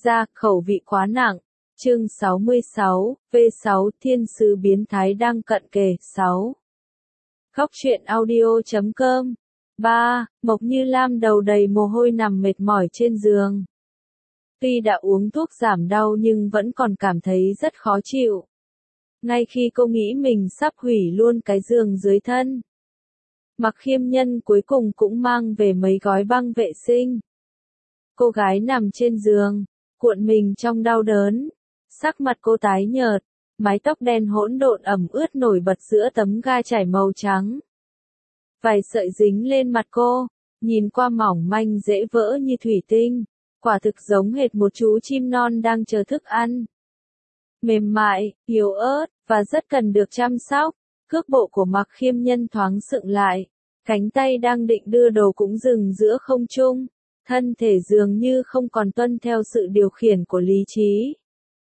ra, khẩu vị quá nặng. Chương 66, V6, Thiên sứ biến thái đang cận kề. 6. Khóc chuyện audio.com. 3. Mộc Như Lam đầu đầy mồ hôi nằm mệt mỏi trên giường. Tuy đã uống thuốc giảm đau nhưng vẫn còn cảm thấy rất khó chịu. Ngay khi cô nghĩ mình sắp hủy luôn cái giường dưới thân, Mặc Khiêm Nhân cuối cùng cũng mang về mấy gói băng vệ sinh. Cô gái nằm trên giường, cuộn mình trong đau đớn. Sắc mặt cô tái nhợt, mái tóc đen hỗn độn ẩm ướt nổi bật giữa tấm ga trải màu trắng. Vài sợi dính lên mặt cô, nhìn qua mỏng manh dễ vỡ như thủy tinh, quả thực giống hệt một chú chim non đang chờ thức ăn. Mềm mại, yếu ớt, và rất cần được chăm sóc, cước bộ của Mặc Khiêm Nhân thoáng sượng lại, cánh tay đang định đưa đồ cũng dừng giữa không trung, thân thể dường như không còn tuân theo sự điều khiển của lý trí.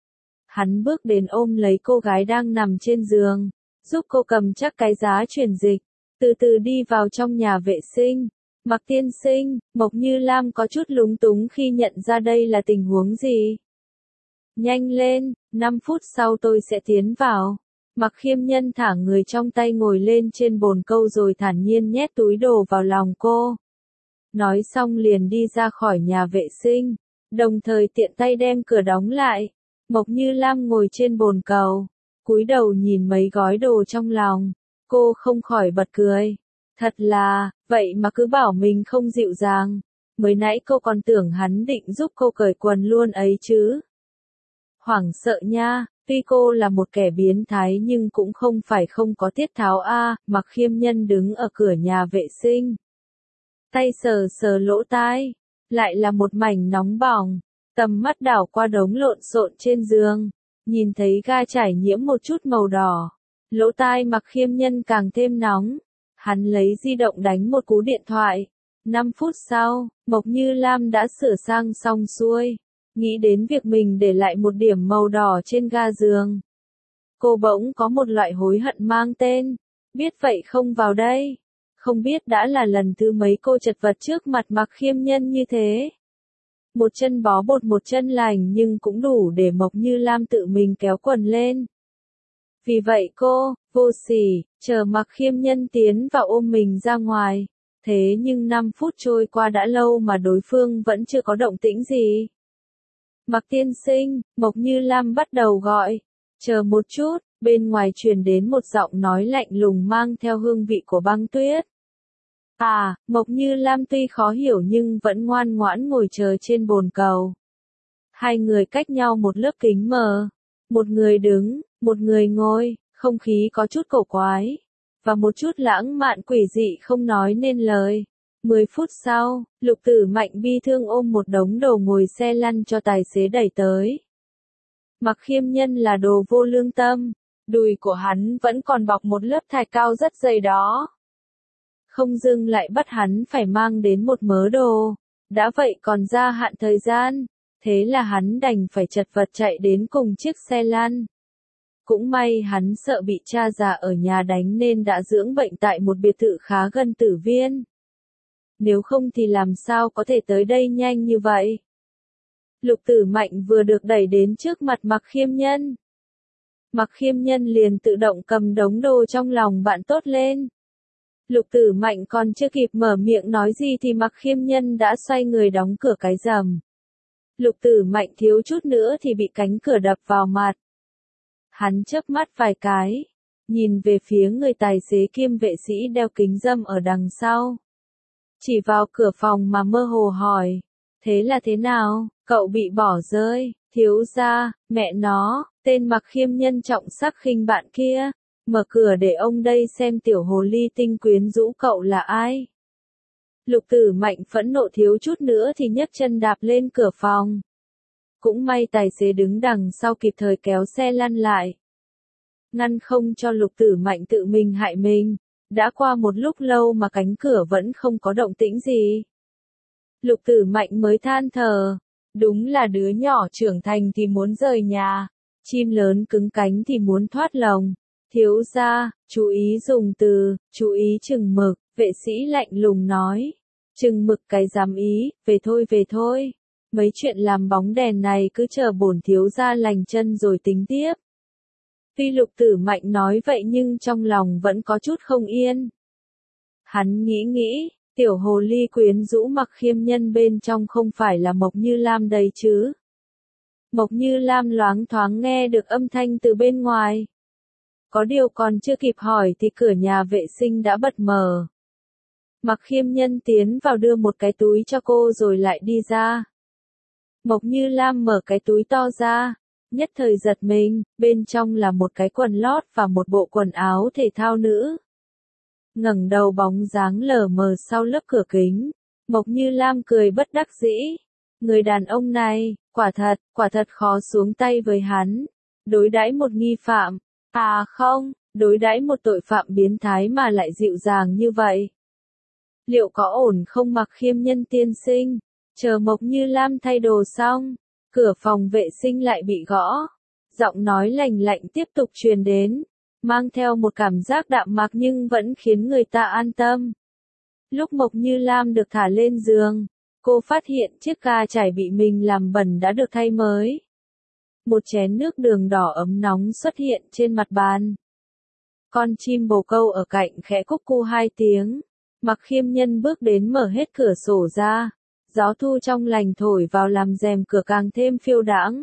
Hắn bước đến ôm lấy cô gái đang nằm trên giường, giúp cô cầm chắc cái giá truyền dịch, từ từ đi vào trong nhà vệ sinh. Mặc tiên sinh, Mộc Như Lam có chút lúng túng khi nhận ra đây là tình huống gì. Nhanh lên, 5 phút sau tôi sẽ tiến vào. Mặc Khiêm Nhân thả người trong tay ngồi lên trên bồn câu rồi thản nhiên nhét túi đồ vào lòng cô. Nói xong liền đi ra khỏi nhà vệ sinh, đồng thời tiện tay đem cửa đóng lại. Mộc Như Lam ngồi trên bồn cầu, cúi đầu nhìn mấy gói đồ trong lòng, cô không khỏi bật cười. Thật là, vậy mà cứ bảo mình không dịu dàng, mới nãy cô còn tưởng hắn định giúp cô cởi quần luôn ấy chứ. Hoảng sợ nha, tuy cô là một kẻ biến thái nhưng cũng không phải không có tiết tháo a. Mặc Khiêm Nhân đứng ở cửa nhà vệ sinh, tay sờ sờ lỗ tai, lại là một mảnh nóng bỏng. Tầm mắt đảo qua đống lộn xộn trên giường, nhìn thấy ga trải nhiễm một chút màu đỏ. Lỗ tai Mặc Khiêm Nhân càng thêm nóng. Hắn lấy di động đánh một cú điện thoại. 5 phút sau, Mộc Như Lam đã sửa sang xong xuôi. Nghĩ đến việc mình để lại một điểm màu đỏ trên ga giường, cô bỗng có một loại hối hận mang tên, biết vậy không vào đây. Không biết đã là lần thứ mấy cô chật vật trước mặt Mặc Khiêm Nhân như thế. Một chân bó bột một chân lành nhưng cũng đủ để Mộc Như Lam tự mình kéo quần lên. Vì vậy cô, vô sỉ, chờ Mặc Khiêm Nhân tiến vào ôm mình ra ngoài. Thế nhưng 5 phút trôi qua đã lâu mà đối phương vẫn chưa có động tĩnh gì. Mặc tiên sinh, Mộc Như Lam bắt đầu gọi. Chờ một chút, bên ngoài truyền đến một giọng nói lạnh lùng mang theo hương vị của băng tuyết. À, Mộc Như Lam tuy khó hiểu nhưng vẫn ngoan ngoãn ngồi chờ trên bồn cầu. Hai người cách nhau một lớp kính mờ. Một người đứng, một người ngồi, không khí có chút cổ quái, và một chút lãng mạn quỷ dị không nói nên lời. 10 phút sau, Lục Tử Mạnh bi thương ôm một đống đồ ngồi xe lăn cho tài xế đẩy tới. Mặc Khiêm Nhân là đồ vô lương tâm, đùi của hắn vẫn còn bọc một lớp thạch cao rất dày đó. Không dưng lại bắt hắn phải mang đến một mớ đồ, đã vậy còn gia hạn thời gian, thế là hắn đành phải chật vật chạy đến cùng chiếc xe lăn. Cũng may hắn sợ bị cha già ở nhà đánh nên đã dưỡng bệnh tại một biệt thự khá gần Tử Viên. Nếu không thì làm sao có thể tới đây nhanh như vậy. Lục Tử Mạnh vừa được đẩy đến trước mặt Mặc Khiêm Nhân. Mặc Khiêm Nhân liền tự động cầm đống đồ trong lòng bạn tốt lên. Lục Tử Mạnh còn chưa kịp mở miệng nói gì thì Mặc Khiêm Nhân đã xoay người đóng cửa cái rầm. Lục Tử Mạnh thiếu chút nữa thì bị cánh cửa đập vào mặt. Hắn chớp mắt vài cái, nhìn về phía người tài xế kiêm vệ sĩ đeo kính râm ở đằng sau. Chỉ vào cửa phòng mà mơ hồ hỏi, thế là thế nào, cậu bị bỏ rơi, thiếu gia, mẹ nó, tên Mặc Khiêm Nhân trọng sắc khinh bạn kia, mở cửa để ông đây xem tiểu hồ ly tinh quyến rũ cậu là ai. Lục Tử Mạnh phẫn nộ thiếu chút nữa thì nhấc chân đạp lên cửa phòng. Cũng may tài xế đứng đằng sau kịp thời kéo xe lăn lại, ngăn không cho Lục Tử Mạnh tự mình hại mình. Đã qua một lúc lâu mà cánh cửa vẫn không có động tĩnh gì. Lục Tử Mạnh mới than thở, đúng là đứa nhỏ trưởng thành thì muốn rời nhà, chim lớn cứng cánh thì muốn thoát lồng. Thiếu gia, chú ý dùng từ, chú ý chừng mực, vệ sĩ lạnh lùng nói. Chừng mực cái dám ý, về thôi về thôi. Mấy chuyện làm bóng đèn này cứ chờ bổn thiếu gia lành chân rồi tính tiếp. Tuy Lục Tử Mạnh nói vậy nhưng trong lòng vẫn có chút không yên. Hắn nghĩ, tiểu hồ ly quyến rũ Mặc Khiêm Nhân bên trong không phải là Mộc Như Lam đấy chứ. Mộc Như Lam loáng thoáng nghe được âm thanh từ bên ngoài. Có điều còn chưa kịp hỏi thì cửa nhà vệ sinh đã bật mở. Mặc Khiêm Nhân tiến vào đưa một cái túi cho cô rồi lại đi ra. Mộc Như Lam mở cái túi to ra, nhất thời giật mình, bên trong là một cái quần lót và một bộ quần áo thể thao nữ. Ngẩng đầu bóng dáng lờ mờ sau lớp cửa kính, Mộc Như Lam cười bất đắc dĩ. Người đàn ông này, quả thật khó xuống tay với hắn. Đối đãi một nghi phạm, à không, đối đãi một tội phạm biến thái mà lại dịu dàng như vậy. Liệu có ổn không Mặc Khiêm Nhân tiên sinh? Chờ Mộc Như Lam thay đồ xong, cửa phòng vệ sinh lại bị gõ. Giọng nói lành lạnh tiếp tục truyền đến, mang theo một cảm giác đạm mạc nhưng vẫn khiến người ta an tâm. Lúc Mộc Như Lam được thả lên giường, cô phát hiện chiếc ga chải bị mình làm bẩn đã được thay mới. Một chén nước đường đỏ ấm nóng xuất hiện trên mặt bàn. Con chim bồ câu ở cạnh khẽ cúc cu 2 tiếng. Mặc Khiêm Nhân bước đến mở hết cửa sổ ra. Gió thu trong lành thổi vào làm rèm cửa càng thêm phiêu đãng,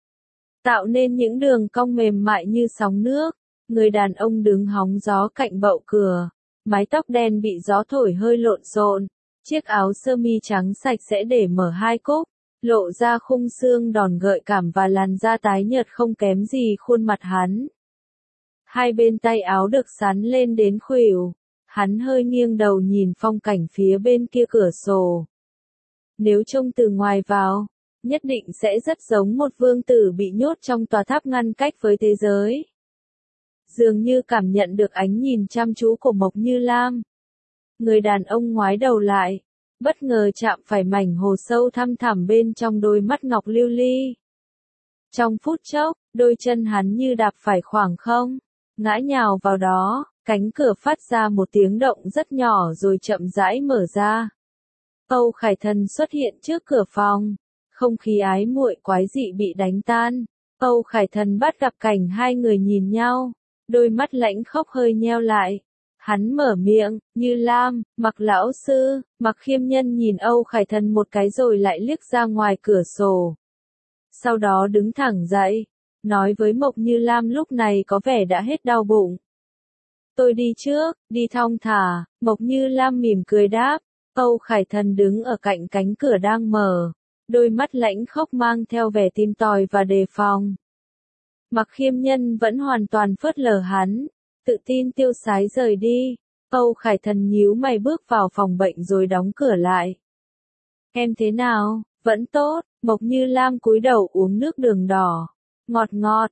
tạo nên những đường cong mềm mại như sóng nước. Người đàn ông đứng hóng gió cạnh bậu cửa, mái tóc đen bị gió thổi hơi lộn xộn, chiếc áo sơ mi trắng sạch sẽ để mở 2 cúc, lộ ra khung xương đòn gợi cảm và làn da tái nhợt không kém gì khuôn mặt hắn. Hai bên tay áo được sắn lên đến khuỷu, hắn hơi nghiêng đầu nhìn phong cảnh phía bên kia cửa sổ. Nếu trông từ ngoài vào, nhất định sẽ rất giống một vương tử bị nhốt trong tòa tháp ngăn cách với thế giới. Dường như cảm nhận được ánh nhìn chăm chú của Mộc Như Lam. Người đàn ông ngoái đầu lại, bất ngờ chạm phải mảnh hồ sâu thăm thẳm bên trong đôi mắt ngọc lưu ly. Trong phút chốc, đôi chân hắn như đạp phải khoảng không, ngã nhào vào đó, cánh cửa phát ra một tiếng động rất nhỏ rồi chậm rãi mở ra. Âu Khải Thần xuất hiện trước cửa phòng, không khí ái muội quái dị bị đánh tan. Âu Khải Thần bắt gặp cảnh hai người nhìn nhau, đôi mắt lãnh khốc hơi nheo lại. Hắn mở miệng, Như Lam, Mặc lão sư. Mặc Khiêm Nhân nhìn Âu Khải Thần một cái rồi lại liếc ra ngoài cửa sổ. Sau đó đứng thẳng dậy, nói với Mộc Như Lam lúc này có vẻ đã hết đau bụng. Tôi đi trước, đi thong thả. Mộc Như Lam mỉm cười đáp. Âu Khải Thần đứng ở cạnh cánh cửa đang mở, đôi mắt lãnh khốc mang theo vẻ tìm tòi và đề phòng. Mặc Khiêm Nhân vẫn hoàn toàn phớt lờ hắn, tự tin tiêu sái rời đi. Âu Khải Thần nhíu mày bước vào phòng bệnh rồi đóng cửa lại. Em thế nào? Vẫn tốt. Mộc Như Lam cúi đầu uống nước đường đỏ. Ngọt ngọt,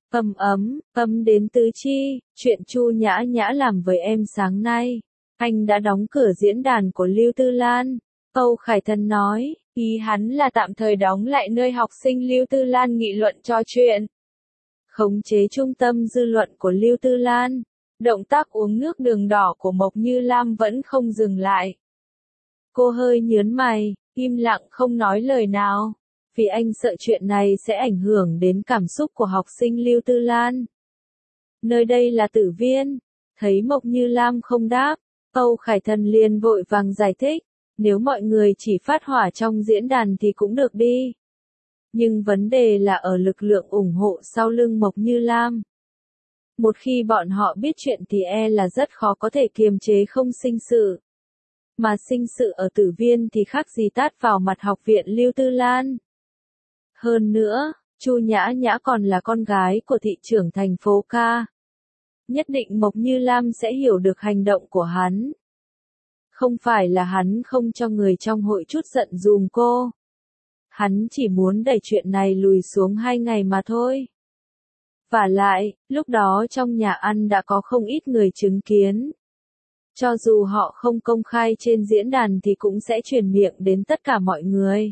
ấm đến tứ chi. Chuyện Chu Nhã Nhã làm với em sáng nay. Anh đã đóng cửa diễn đàn của Lưu Tư Lan. Âu Khải Thần nói, ý hắn là tạm thời đóng lại nơi học sinh Lưu Tư Lan nghị luận trò chuyện. Khống chế trung tâm dư luận của Lưu Tư Lan. Động tác uống nước đường đỏ của Mộc Như Lam vẫn không dừng lại. Cô hơi nhớn mày, im lặng không nói lời nào. Vì anh sợ chuyện này sẽ ảnh hưởng đến cảm xúc của học sinh Lưu Tư Lan. Nơi đây là Tử Viên. Thấy Mộc Như Lam không đáp, Âu Khải Thần liền vội vàng giải thích, nếu mọi người chỉ phát hỏa trong diễn đàn thì cũng được đi. Nhưng vấn đề là ở lực lượng ủng hộ sau lưng Mộc Như Lam. Một khi bọn họ biết chuyện thì là rất khó có thể kiềm chế không sinh sự. Mà sinh sự ở Tử Viên thì khác gì tát vào mặt học viện Lưu Tư Lan. Hơn nữa, Chu Nhã Nhã còn là con gái của thị trưởng thành phố Ca. Nhất định Mộc Như Lam sẽ hiểu được hành động của hắn. Không phải là hắn không cho người trong hội chút giận dùm cô. Hắn chỉ muốn đẩy chuyện này lùi xuống 2 ngày mà thôi. Vả lại, lúc đó trong nhà ăn đã có không ít người chứng kiến. Cho dù họ không công khai trên diễn đàn thì cũng sẽ truyền miệng đến tất cả mọi người.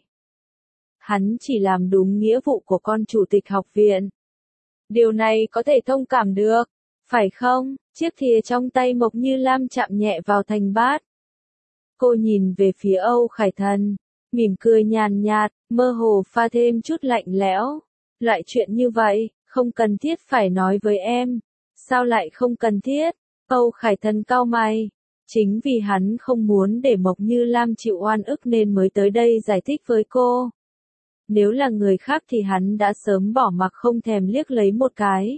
Hắn chỉ làm đúng nghĩa vụ của con chủ tịch học viện. Điều này có thể thông cảm được, phải không? Chiếc thìa trong tay Mộc Như Lam chạm nhẹ vào thành bát. Cô nhìn về phía Âu Khải Thần, mỉm cười nhàn nhạt, mơ hồ pha thêm chút lạnh lẽo. Loại chuyện như vậy, không cần thiết phải nói với em. Sao lại không cần thiết? Âu Khải Thần cau mày. Chính vì hắn không muốn để Mộc Như Lam chịu oan ức nên mới tới đây giải thích với cô. Nếu là người khác thì hắn đã sớm bỏ mặc không thèm liếc lấy một cái.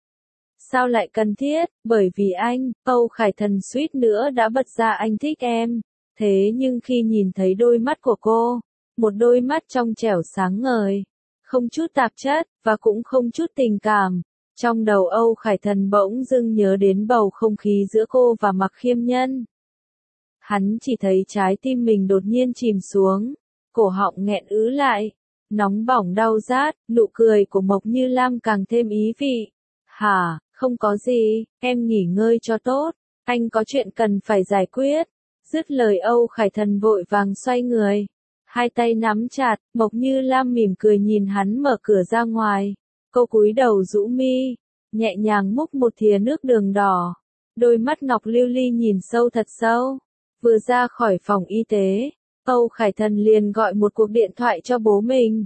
Sao lại cần thiết? Bởi vì anh, Âu Khải Thần suýt nữa đã bật ra anh thích em. Thế nhưng khi nhìn thấy đôi mắt của cô, một đôi mắt trong trẻo sáng ngời, không chút tạp chất, và cũng không chút tình cảm. Trong đầu Âu Khải Thần bỗng dưng nhớ đến bầu không khí giữa cô và Mạc Khiêm Nhân. Hắn chỉ thấy trái tim mình đột nhiên chìm xuống, cổ họng nghẹn ứ lại, nóng bỏng đau rát, nụ cười của Mộc Như Lam càng thêm ý vị. Hả, không có gì, em nghỉ ngơi cho tốt, anh có chuyện cần phải giải quyết. Dứt lời Âu Khải Thần vội vàng xoay người, hai tay nắm chặt, Mộc Như Lam mỉm cười nhìn hắn mở cửa ra ngoài. Cô cúi đầu rũ mi, nhẹ nhàng múc một thìa nước đường đỏ. Đôi mắt ngọc lưu ly nhìn sâu thật sâu. Vừa ra khỏi phòng y tế, Âu Khải Thần liền gọi một cuộc điện thoại cho bố mình.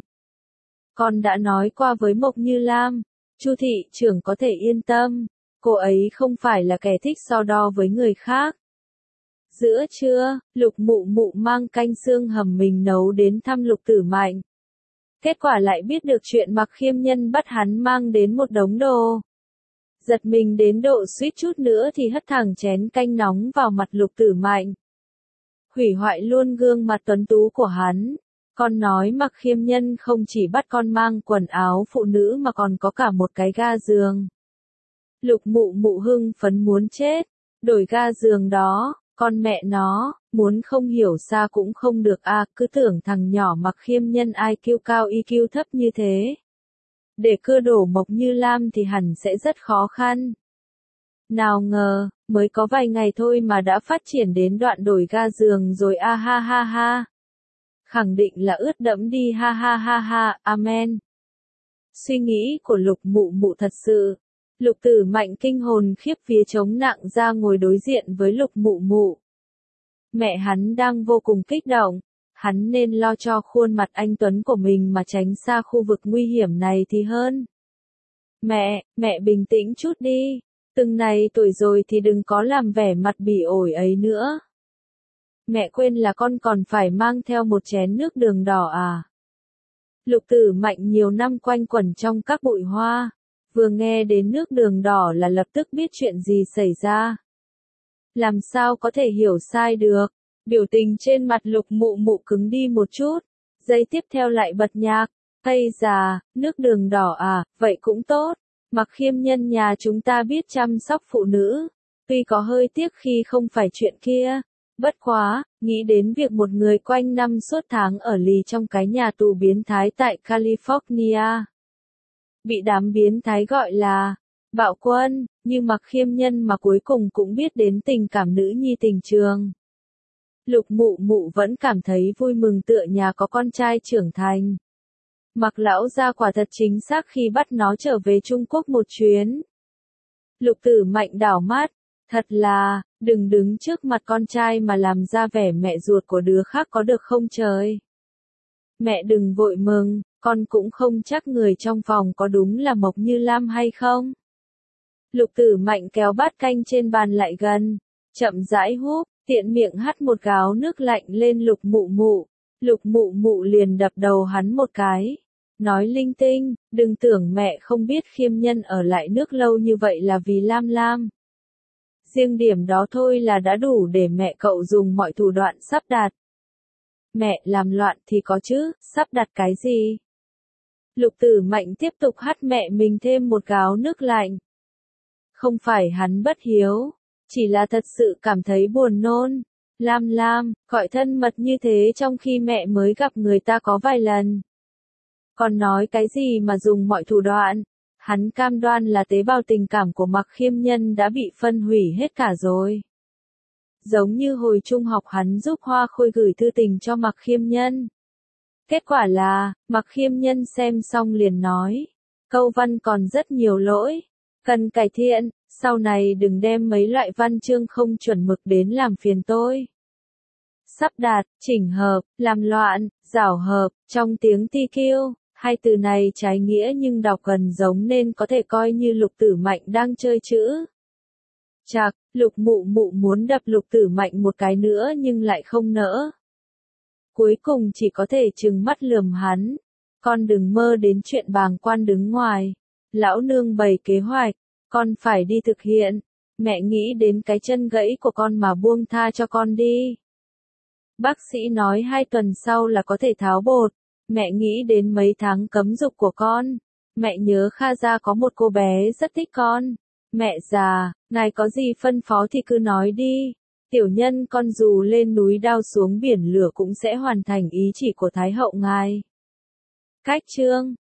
Con đã nói qua với Mộc Như Lam, Chu thị trưởng có thể yên tâm, cô ấy không phải là kẻ thích so đo với người khác. Giữa trưa, Lục Mụ Mụ mang canh xương hầm mình nấu đến thăm Lục Tử Mạnh. Kết quả lại biết được chuyện Mạc Khiêm Nhân bắt hắn mang đến một đống đồ. Giật mình đến độ suýt chút nữa thì hất thẳng chén canh nóng vào mặt Lục Tử Mạnh. Hủy hoại luôn gương mặt tuấn tú của hắn. Con nói Mạc Khiêm Nhân không chỉ bắt con mang quần áo phụ nữ mà còn có cả một cái ga giường. Lục Mụ Mụ hưng phấn muốn chết. Đổi ga giường đó, con mẹ nó, muốn không hiểu sao cũng không được à, cứ tưởng thằng nhỏ Mạc Khiêm Nhân IQ cao EQ thấp như thế. Để cưa đổ Mộc Như Lam thì hẳn sẽ rất khó khăn. Nào ngờ, mới có vài ngày thôi mà đã phát triển đến đoạn đổi ga giường rồi a ha ha ha. Khẳng định là ướt đẫm đi ha ha ha ha, amen. Suy nghĩ của Lục Mụ Mụ thật sự. Lục Tử Mạnh kinh hồn khiếp vía chống nặng ra ngồi đối diện với Lục Mụ Mụ. Mẹ hắn đang vô cùng kích động. Hắn nên lo cho khuôn mặt anh tuấn của mình mà tránh xa khu vực nguy hiểm này thì hơn. Mẹ bình tĩnh chút đi. Từng này tuổi rồi thì đừng có làm vẻ mặt bỉ ổi ấy nữa. Mẹ quên là con còn phải mang theo một chén nước đường đỏ à. Lục Tử Mạnh nhiều năm quanh quẩn trong các bụi hoa. Vừa nghe đến nước đường đỏ là lập tức biết chuyện gì xảy ra. Làm sao có thể hiểu sai được. Biểu tình trên mặt Lục Mụ Mụ cứng đi một chút. Giây tiếp theo lại bật nhạc. Ây già, nước đường đỏ à, vậy cũng tốt. Mạc Khiêm Nhân nhà chúng ta biết chăm sóc phụ nữ. Tuy có hơi tiếc khi không phải chuyện kia. Bất quá, nghĩ đến việc một người quanh năm suốt tháng ở lì trong cái nhà tù biến thái tại California. Bị đám biến thái gọi là bạo quân, như Mạc Khiêm Nhân mà cuối cùng cũng biết đến tình cảm nữ nhi tình trường. Lục Mụ Mụ vẫn cảm thấy vui mừng tựa nhà có con trai trưởng thành. Mạc lão gia quả thật chính xác khi bắt nó trở về Trung Quốc một chuyến. Lục Tử Mạnh đảo mắt, thật là, đừng đứng trước mặt con trai mà làm ra vẻ mẹ ruột của đứa khác có được không trời. Mẹ đừng vội mừng, con cũng không chắc người trong phòng có đúng là Mộc Như Lam hay không. Lục Tử Mạnh kéo bát canh trên bàn lại gần, chậm rãi húp, tiện miệng hắt một gáo nước lạnh lên Lục Mụ Mụ. Lục Mụ Mụ liền đập đầu hắn một cái, nói linh tinh, đừng tưởng mẹ không biết Khiêm Nhân ở lại nước lâu như vậy là vì Lam Lam. Riêng điểm đó thôi là đã đủ để mẹ cậu dùng mọi thủ đoạn sắp đặt. Mẹ làm loạn thì có chứ, sắp đặt cái gì? Lục Tử Mạnh tiếp tục hắt mẹ mình thêm một gáo nước lạnh. Không phải hắn bất hiếu, chỉ là thật sự cảm thấy buồn nôn. Lam Lam, gọi thân mật như thế trong khi mẹ mới gặp người ta có vài lần. Còn nói cái gì mà dùng mọi thủ đoạn, hắn cam đoan là tế bào tình cảm của Mạc Khiêm Nhân đã bị phân hủy hết cả rồi. Giống như hồi trung học hắn giúp Hoa Khôi gửi thư tình cho Mạc Khiêm Nhân. Kết quả là, Mạc Khiêm Nhân xem xong liền nói, câu văn còn rất nhiều lỗi, cần cải thiện, sau này đừng đem mấy loại văn chương không chuẩn mực đến làm phiền tôi. sắp đặt, chỉnh hợp, làm loạn, giảo hợp, trong tiếng TQ. Hai từ này trái nghĩa nhưng đọc gần giống nên có thể coi như Lục Tử Mạnh đang chơi chữ. Chạc, Lục Mụ Mụ muốn đập Lục Tử Mạnh một cái nữa nhưng lại không nỡ. Cuối cùng chỉ có thể trừng mắt lườm hắn. Con đừng mơ đến chuyện bàng quan đứng ngoài. Lão nương bày kế hoạch, con phải đi thực hiện. Mẹ nghĩ đến cái chân gãy của con mà buông tha cho con đi. Bác sĩ nói 2 tuần sau là có thể tháo bột. Mẹ nghĩ đến mấy tháng cấm dục của con. Mẹ nhớ Kha gia có một cô bé rất thích con. Mẹ già, ngài có gì phân phó thì cứ nói đi. Tiểu nhân con dù lên núi đao xuống biển lửa cũng sẽ hoàn thành ý chỉ của Thái hậu ngài. Cách chương